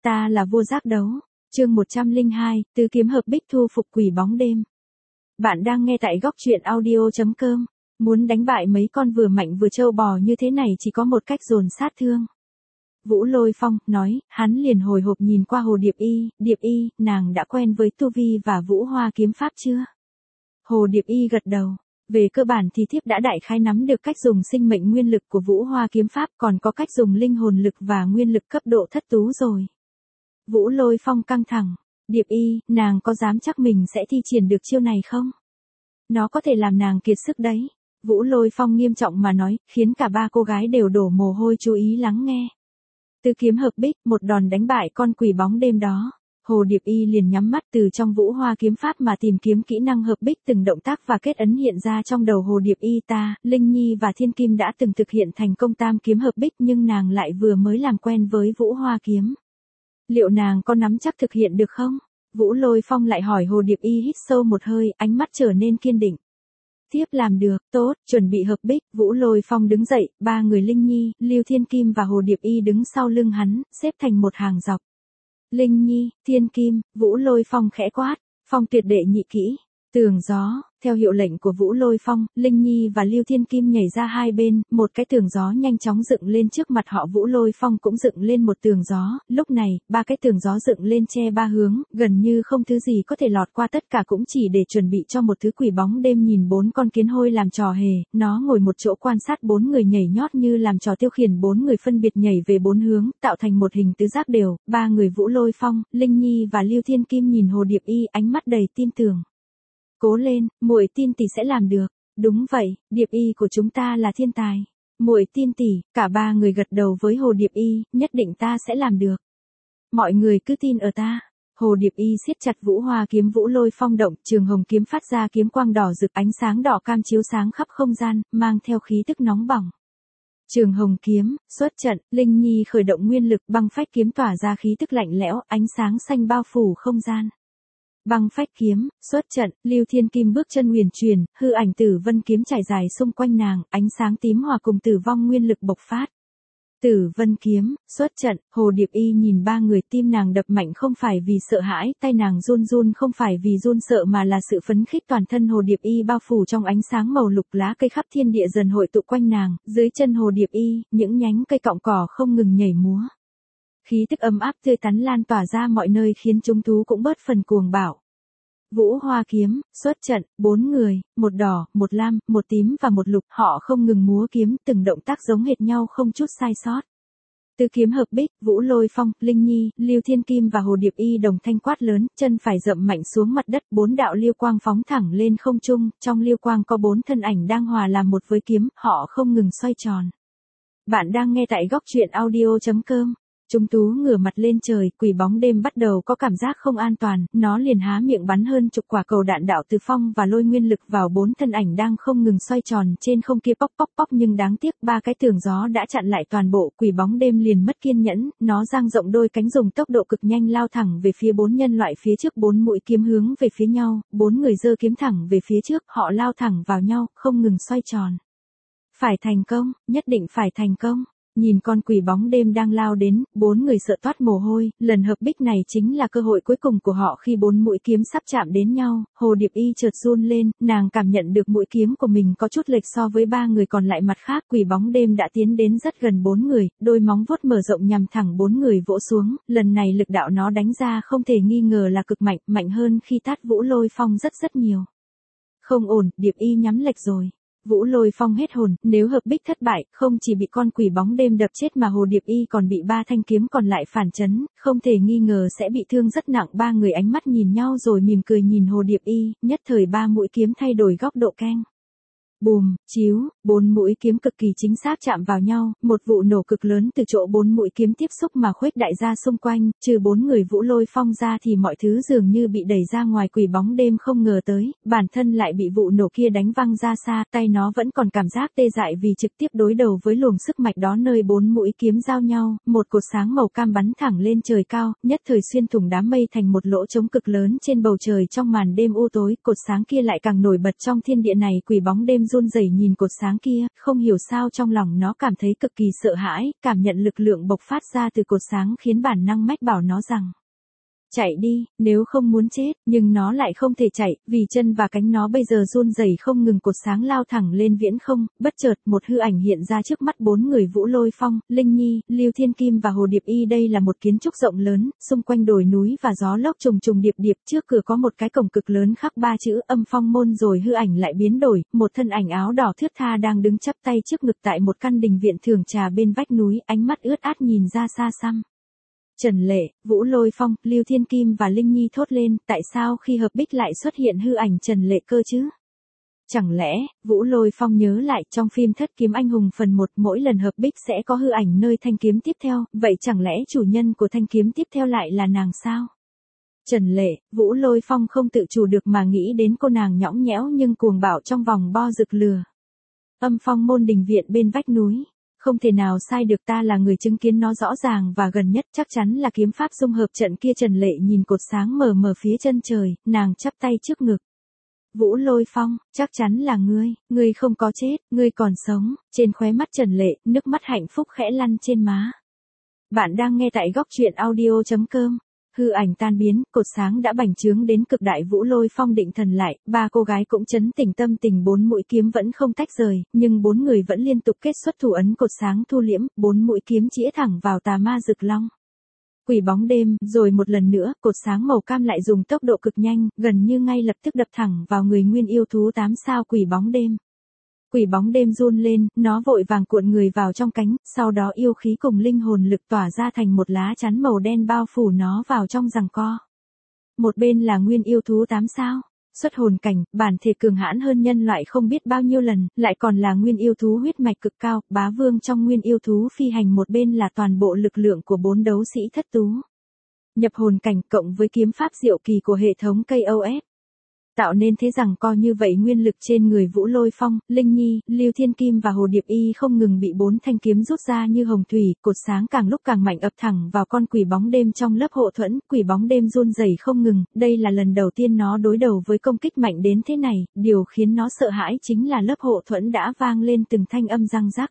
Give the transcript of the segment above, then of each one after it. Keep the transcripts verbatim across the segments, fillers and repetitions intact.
ta là vua giác đấu. Chương một trăm lẻ hai, tứ kiếm hợp bích thu phục quỷ bóng đêm. Bạn đang nghe tại góc truyện audio chấm com. Muốn đánh bại mấy con vừa mạnh vừa trâu bò như thế này chỉ có một cách dồn sát thương. Vũ Lôi Phong nói, hắn liền hồi hộp nhìn qua Hồ Điệp Y, Điệp Y, nàng đã quen với tu vi và Vũ Hoa kiếm pháp chưa? Hồ Điệp Y gật đầu. Về cơ bản thì thiếp đã đại khái nắm được cách dùng sinh mệnh nguyên lực của Vũ Hoa kiếm pháp, còn có cách dùng linh hồn lực và nguyên lực cấp độ thất tú rồi. Vũ Lôi Phong căng thẳng. Điệp Y, nàng có dám chắc mình sẽ thi triển được chiêu này không? Nó có thể làm nàng kiệt sức đấy. Vũ Lôi Phong nghiêm trọng mà nói, khiến cả ba cô gái đều đổ mồ hôi chú ý lắng nghe. Tứ kiếm hợp bích, một đòn đánh bại con quỷ bóng đêm đó. Hồ Điệp Y liền nhắm mắt từ trong Vũ Hoa kiếm pháp mà tìm kiếm kỹ năng hợp bích, từng động tác và kết ấn hiện ra trong đầu Hồ Điệp Y. Ta, Linh Nhi và Thiên Kim đã từng thực hiện thành công tam kiếm hợp bích, nhưng nàng lại vừa mới làm quen với Vũ Hoa kiếm. Liệu nàng có nắm chắc thực hiện được không? Vũ Lôi Phong lại hỏi. Hồ Điệp Y hít sâu một hơi, ánh mắt trở nên kiên định. Tiếp làm được, tốt, chuẩn bị hợp bích. Vũ Lôi Phong đứng dậy, ba người Linh Nhi, Lưu Thiên Kim và Hồ Điệp Y đứng sau lưng hắn, xếp thành một hàng dọc. Linh Nhi, Thiên Kim, Vũ Lôi Phong khẽ quát, phong tuyệt đệ nhị kỹ, tường gió. Theo hiệu lệnh của Vũ Lôi Phong, Linh Nhi và Lưu Thiên Kim nhảy ra hai bên, một cái tường gió nhanh chóng dựng lên trước mặt họ. Vũ Lôi Phong cũng dựng lên một tường gió, lúc này, ba cái tường gió dựng lên che ba hướng, gần như không thứ gì có thể lọt qua, tất cả cũng chỉ để chuẩn bị cho một thứ quỷ bóng đêm. Nhìn bốn con kiến hôi làm trò hề, nó ngồi một chỗ quan sát bốn người nhảy nhót như làm trò tiêu khiển bốn người phân biệt nhảy về bốn hướng, tạo thành một hình tứ giác đều. Ba người Vũ Lôi Phong, Linh Nhi và Lưu Thiên Kim nhìn Hồ Điệp Y, ánh mắt đầy tin tưởng. Cố lên, muội tin tỷ sẽ làm được. Đúng vậy, Điệp Y của chúng ta là thiên tài. Muội tin tỷ. Cả ba người gật đầu với Hồ Điệp Y, nhất định ta sẽ làm được. Mọi người cứ tin ở ta. Hồ Điệp Y siết chặt Vũ Hoa kiếm. Vũ Lôi Phong động, trường hồng kiếm phát ra kiếm quang đỏ rực, ánh sáng đỏ cam chiếu sáng khắp không gian, mang theo khí tức nóng bỏng. Trường hồng kiếm, xuất trận. Linh Nhi khởi động nguyên lực, băng phách kiếm tỏa ra khí tức lạnh lẽo, ánh sáng xanh bao phủ không gian. Băng phách kiếm, xuất trận. Lưu Thiên Kim bước chân huyền truyền, hư ảnh Tử Vân kiếm trải dài xung quanh nàng, ánh sáng tím hòa cùng tử vong nguyên lực bộc phát. Tử Vân kiếm, xuất trận. Hồ Điệp Y nhìn ba người, tim nàng đập mạnh không phải vì sợ hãi, tay nàng run run không phải vì run sợ mà là sự phấn khích. Toàn thân Hồ Điệp Y bao phủ trong ánh sáng màu lục, lá cây khắp thiên địa dần hội tụ quanh nàng, dưới chân Hồ Điệp Y, những nhánh cây cọng cỏ không ngừng nhảy múa. Khí tức ấm áp tươi tắn lan tỏa ra mọi nơi, khiến chúng thú cũng bớt phần cuồng bạo. Vũ Hoa kiếm, xuất trận. Bốn người, một đỏ, một lam, một tím và một lục, họ không ngừng múa kiếm, từng động tác giống hệt nhau không chút sai sót. Tứ kiếm hợp bích. Vũ Lôi Phong, Linh Nhi, Lưu Thiên Kim và Hồ Điệp Y đồng thanh quát lớn, chân phải dậm mạnh xuống mặt đất, bốn đạo liêu quang phóng thẳng lên không trung, trong liêu quang có bốn thân ảnh đang hòa làm một với kiếm, họ không ngừng xoay tròn. Bạn đang nghe tại góc truyện audio chấm com. Chúng tú ngửa mặt lên trời, quỷ bóng đêm bắt đầu có cảm giác không an toàn, nó liền há miệng bắn hơn chục quả cầu đạn đạo từ phong và lôi nguyên lực vào bốn thân ảnh đang không ngừng xoay tròn trên không kia. Póc póc póc, nhưng đáng tiếc ba cái tường gió đã chặn lại toàn bộ. Quỷ bóng đêm liền mất kiên nhẫn, nó dang rộng đôi cánh dùng tốc độ cực nhanh lao thẳng về phía bốn nhân loại phía trước. Bốn mũi kiếm hướng về phía nhau, bốn người giơ kiếm thẳng về phía trước, họ lao thẳng vào nhau, không ngừng xoay tròn. Phải thành công, nhất định phải thành công. Nhìn con quỷ bóng đêm đang lao đến, bốn người sợ toát mồ hôi, lần hợp bích này chính là cơ hội cuối cùng của họ. Khi bốn mũi kiếm sắp chạm đến nhau, Hồ Điệp Y chợt run lên, nàng cảm nhận được mũi kiếm của mình có chút lệch so với ba người còn lại. Mặt khác, quỷ bóng đêm đã tiến đến rất gần bốn người, đôi móng vuốt mở rộng nhằm thẳng bốn người vỗ xuống, lần này lực đạo nó đánh ra không thể nghi ngờ là cực mạnh, mạnh hơn khi tát Vũ Lôi Phong rất rất nhiều. Không ổn, Điệp Y nhắm lệch rồi. Vũ Lôi Phong hết hồn, nếu hợp bích thất bại, không chỉ bị con quỷ bóng đêm đập chết mà Hồ Điệp Y còn bị ba thanh kiếm còn lại phản chấn, không thể nghi ngờ sẽ bị thương rất nặng. Ba người ánh mắt nhìn nhau rồi mỉm cười nhìn Hồ Điệp Y, nhất thời ba mũi kiếm thay đổi góc độ keng. Bùm, chiếu, bốn mũi kiếm cực kỳ chính xác chạm vào nhau, một vụ nổ cực lớn từ chỗ bốn mũi kiếm tiếp xúc mà khuếch đại ra xung quanh, trừ bốn người Vũ Lôi Phong ra thì mọi thứ dường như bị đẩy ra ngoài. Quỷ bóng đêm không ngờ tới, bản thân lại bị vụ nổ kia đánh văng ra xa, tay nó vẫn còn cảm giác tê dại vì trực tiếp đối đầu với luồng sức mạnh đó. Nơi bốn mũi kiếm giao nhau, một cột sáng màu cam bắn thẳng lên trời cao, nhất thời xuyên thủng đám mây thành một lỗ trống cực lớn trên bầu trời. Trong màn đêm u tối, cột sáng kia lại càng nổi bật trong thiên địa này. Quỷ bóng đêm đêm run rẩy nhìn cột sáng kia, không hiểu sao trong lòng nó cảm thấy cực kỳ sợ hãi, cảm nhận lực lượng bộc phát ra từ cột sáng khiến bản năng mách bảo nó rằng chạy đi, nếu không muốn chết, nhưng nó lại không thể chạy, vì chân và cánh nó bây giờ run rẩy không ngừng, cột sáng lao thẳng lên viễn không, bất chợt một hư ảnh hiện ra trước mắt bốn người: Vũ Lôi Phong, Linh Nhi, Lưu Thiên Kim và Hồ Điệp Y. Đây là một kiến trúc rộng lớn, xung quanh đồi núi và gió lốc trùng trùng điệp điệp, trước cửa có một cái cổng cực lớn khắc ba chữ Âm Phong Môn, rồi hư ảnh lại biến đổi, một thân ảnh áo đỏ thướt tha đang đứng chắp tay trước ngực tại một căn đình viện thưởng trà bên vách núi, ánh mắt ướt át nhìn ra xa xăm. Trần Lệ, Vũ Lôi Phong, Lưu Thiên Kim và Linh Nhi thốt lên, tại sao khi hợp bích lại xuất hiện hư ảnh Trần Lệ cơ chứ? Chẳng lẽ, Vũ Lôi Phong nhớ lại trong phim Thất Kiếm Anh Hùng phần một, mỗi lần hợp bích sẽ có hư ảnh nơi thanh kiếm tiếp theo, vậy chẳng lẽ chủ nhân của thanh kiếm tiếp theo lại là nàng sao? Trần Lệ, Vũ Lôi Phong không tự chủ được mà nghĩ đến cô nàng nhõng nhẽo nhưng cuồng bạo trong vòng bo rực lừa. Âm Phong Môn, đình viện bên vách núi. Không thể nào sai được, ta là người chứng kiến nó rõ ràng và gần nhất, chắc chắn là kiếm pháp dung hợp trận kia. Trần Lệ nhìn cột sáng mờ mờ phía chân trời, nàng chắp tay trước ngực. Vũ Lôi Phong, chắc chắn là ngươi, ngươi không có chết, ngươi còn sống. Trên khóe mắt Trần Lệ, nước mắt hạnh phúc khẽ lăn trên má. Bạn đang nghe tại góc truyện audio chấm com. Hư ảnh tan biến, cột sáng đã bành trướng đến cực đại. Vũ Lôi Phong định thần lại, ba cô gái cũng chấn tỉnh tâm tình, bốn mũi kiếm vẫn không tách rời, nhưng bốn người vẫn liên tục kết xuất thủ ấn, cột sáng thu liễm, bốn mũi kiếm chĩa thẳng vào tà ma Dực Long. Quỷ bóng đêm, rồi một lần nữa, cột sáng màu cam lại dùng tốc độ cực nhanh, gần như ngay lập tức đập thẳng vào người nguyên yêu thú tám sao quỷ bóng đêm. Quỷ bóng đêm run lên, nó vội vàng cuộn người vào trong cánh, sau đó yêu khí cùng linh hồn lực tỏa ra thành một lá chắn màu đen bao phủ nó vào trong giằng co. Một bên là nguyên yêu thú tám sao, xuất hồn cảnh, bản thể cường hãn hơn nhân loại không biết bao nhiêu lần, lại còn là nguyên yêu thú huyết mạch cực cao, bá vương trong nguyên yêu thú phi hành. Một bên là toàn bộ lực lượng của bốn đấu sĩ thất tú. Nhập hồn cảnh cộng với kiếm pháp diệu kỳ của hệ thống ca o ét. Tạo nên thế rằng co như vậy, nguyên lực trên người Vũ Lôi Phong, Linh Nhi, Lưu Thiên Kim và Hồ Điệp Y không ngừng bị bốn thanh kiếm rút ra như hồng thủy, cột sáng càng lúc càng mạnh ập thẳng vào con quỷ bóng đêm trong lớp hộ thuẫn. Quỷ bóng đêm run rẩy không ngừng, đây là lần đầu tiên nó đối đầu với công kích mạnh đến thế này, điều khiến nó sợ hãi chính là lớp hộ thuẫn đã vang lên từng thanh âm răng rắc.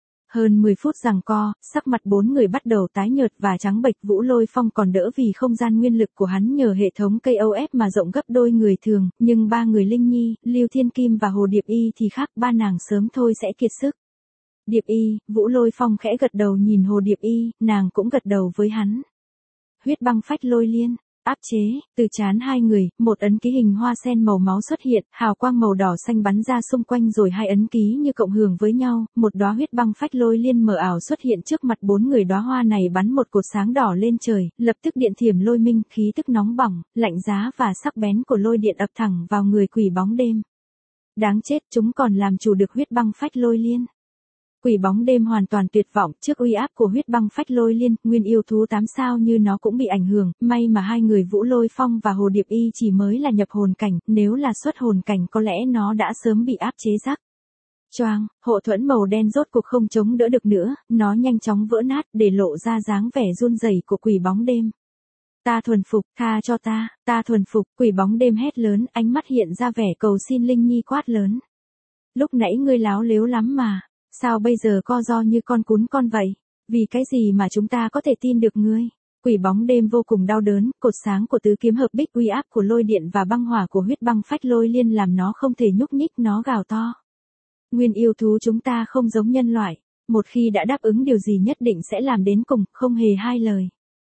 Hơn mười phút giằng co, sắc mặt bốn người bắt đầu tái nhợt và trắng bệch. Vũ Lôi Phong còn đỡ vì không gian nguyên lực của hắn nhờ hệ thống ca o ét mà rộng gấp đôi người thường, nhưng ba người Linh Nhi, Lưu Thiên Kim và Hồ Điệp Y thì khác, ba nàng sớm thôi sẽ kiệt sức. Điệp Y, Vũ Lôi Phong khẽ gật đầu nhìn Hồ Điệp Y, nàng cũng gật đầu với hắn. Huyết băng phách lôi liên. Áp chế, từ trán hai người, một ấn ký hình hoa sen màu máu xuất hiện, hào quang màu đỏ xanh bắn ra xung quanh, rồi hai ấn ký như cộng hưởng với nhau, một đóa huyết băng phách lôi liên mờ ảo xuất hiện trước mặt bốn người. Đóa hoa này bắn một cột sáng đỏ lên trời, lập tức điện thiểm lôi minh, khí tức nóng bỏng, lạnh giá và sắc bén của lôi điện ập thẳng vào người quỷ bóng đêm. Đáng chết, chúng còn làm chủ được huyết băng phách lôi liên. Quỷ bóng đêm hoàn toàn tuyệt vọng trước uy áp của huyết băng phách lôi liên, nguyên yêu thú tám sao như nó cũng bị ảnh hưởng, may mà hai người Vũ Lôi Phong và Hồ Điệp Y chỉ mới là nhập hồn cảnh, nếu là xuất hồn cảnh có lẽ nó đã sớm bị áp chế rắc. Choang, hộ thuẫn màu đen rốt cuộc không chống đỡ được nữa, nó nhanh chóng vỡ nát để lộ ra dáng vẻ run rẩy của quỷ bóng đêm. Ta thuần phục, tha cho ta, ta thuần phục, quỷ bóng đêm hét lớn, ánh mắt hiện ra vẻ cầu xin. Linh Nhi quát lớn. Lúc nãy ngươi láo lếu lắm mà. Sao bây giờ co ro như con cún con vậy? Vì cái gì mà chúng ta có thể tin được ngươi? Quỷ bóng đêm vô cùng đau đớn, cột sáng của tứ kiếm hợp bích, uy áp của lôi điện và băng hỏa của huyết băng phách lôi liên làm nó không thể nhúc nhích, nó gào to. Nguyên yêu thú chúng ta không giống nhân loại, một khi đã đáp ứng điều gì nhất định sẽ làm đến cùng, không hề hai lời.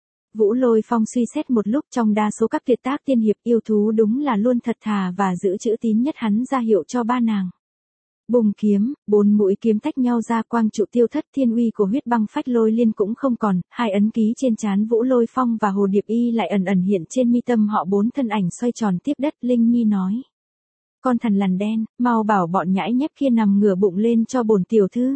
Vũ Lôi Phong suy xét một lúc, trong đa số các kiệt tác tiên hiệp, yêu thú đúng là luôn thật thà và giữ chữ tín nhất. Hắn ra hiệu cho ba nàng. Bùng kiếm, bốn mũi kiếm tách nhau ra, quang trụ tiêu thất, thiên uy của huyết băng phách lôi liên cũng không còn, hai ấn ký trên trán Vũ Lôi Phong và Hồ Điệp Y lại ẩn ẩn hiện trên mi tâm họ. Bốn thân ảnh xoay tròn tiếp đất. Linh Nhi nói. Con thằn lằn đen, mau bảo bọn nhãi nhép kia nằm ngửa bụng lên cho bổn tiểu thư.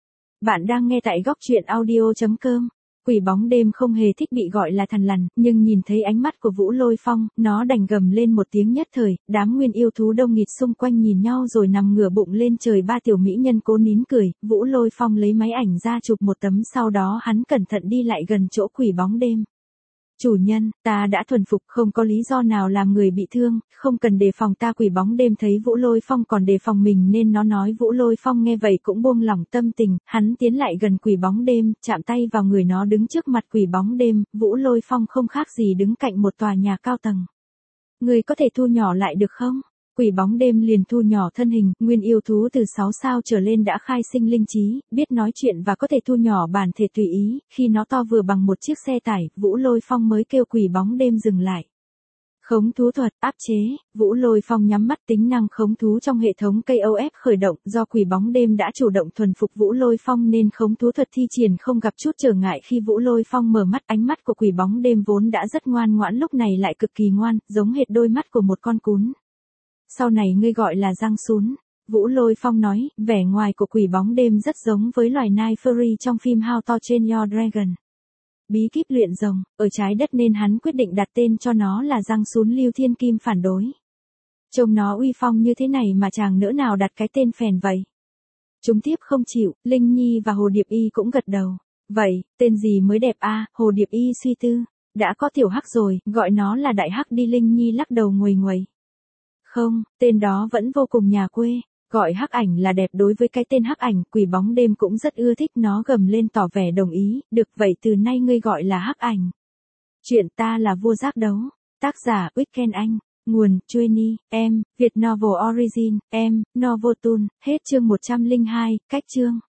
Bạn đang nghe tại góc truyện audio chấm com. Quỷ bóng đêm không hề thích bị gọi là thằn lằn, nhưng nhìn thấy ánh mắt của Vũ Lôi Phong, nó đành gầm lên một tiếng. Nhất thời, đám nguyên yêu thú đông nghịt xung quanh nhìn nhau rồi nằm ngửa bụng lên trời. Ba tiểu mỹ nhân cố nín cười, Vũ Lôi Phong lấy máy ảnh ra chụp một tấm, sau đó hắn cẩn thận đi lại gần chỗ quỷ bóng đêm. Chủ nhân, ta đã thuần phục, không có lý do nào làm người bị thương, không cần đề phòng ta. Quỷ bóng đêm thấy Vũ Lôi Phong còn đề phòng mình nên nó nói. Vũ Lôi Phong nghe vậy cũng buông lỏng tâm tình, hắn tiến lại gần quỷ bóng đêm, chạm tay vào người nó đứng trước mặt quỷ bóng đêm. Vũ Lôi Phong không khác gì đứng cạnh một tòa nhà cao tầng. Người có thể thu nhỏ lại được không? Quỷ bóng đêm liền thu nhỏ thân hình. Nguyên yêu thú từ sáu sao trở lên đã khai sinh linh trí, biết nói chuyện và có thể thu nhỏ bản thể tùy ý. Khi nó to vừa bằng một chiếc xe tải, Vũ Lôi Phong mới kêu quỷ bóng đêm dừng lại. Khống thú thuật, áp chế. Vũ Lôi Phong nhắm mắt, tính năng khống thú trong hệ thống ca o ép khởi động. Do quỷ bóng đêm đã chủ động thuần phục Vũ Lôi Phong nên khống thú thuật thi triển không gặp chút trở ngại. Khi Vũ Lôi Phong mở mắt, ánh mắt của quỷ bóng đêm vốn đã rất ngoan ngoãn lúc này lại cực kỳ ngoan, giống hệt đôi mắt của một con cún. Sau này ngươi gọi là Giang Sún. Vũ Lôi Phong nói, vẻ ngoài của quỷ bóng đêm rất giống với loài nai furry trong phim How to Train Your Dragon. Bí kíp luyện rồng, ở trái đất nên hắn quyết định đặt tên cho nó là Giang Sún. Lưu Thiên Kim phản đối. Trông nó uy phong như thế này mà chàng nỡ nào đặt cái tên phèn vậy? Chúng tiếp không chịu, Linh Nhi và Hồ Điệp Y cũng gật đầu. Vậy, tên gì mới đẹp a? À? Hồ Điệp Y suy tư. Đã có tiểu hắc rồi, gọi nó là đại hắc đi. Linh Nhi lắc đầu nguầy nguầy. Không, tên đó vẫn vô cùng nhà quê, gọi hắc ảnh là đẹp. Đối với cái tên hắc ảnh, quỷ bóng đêm cũng rất ưa thích, nó gầm lên tỏ vẻ đồng ý. Được, vậy từ nay ngươi gọi là hắc ảnh. Chuyện ta là vua giác đấu. Tác giả Weekend Anh. Nguồn Chueni, em, Việt Novel Origin, em, Novotoon. Hết chương một trăm lẻ hai, cách chương.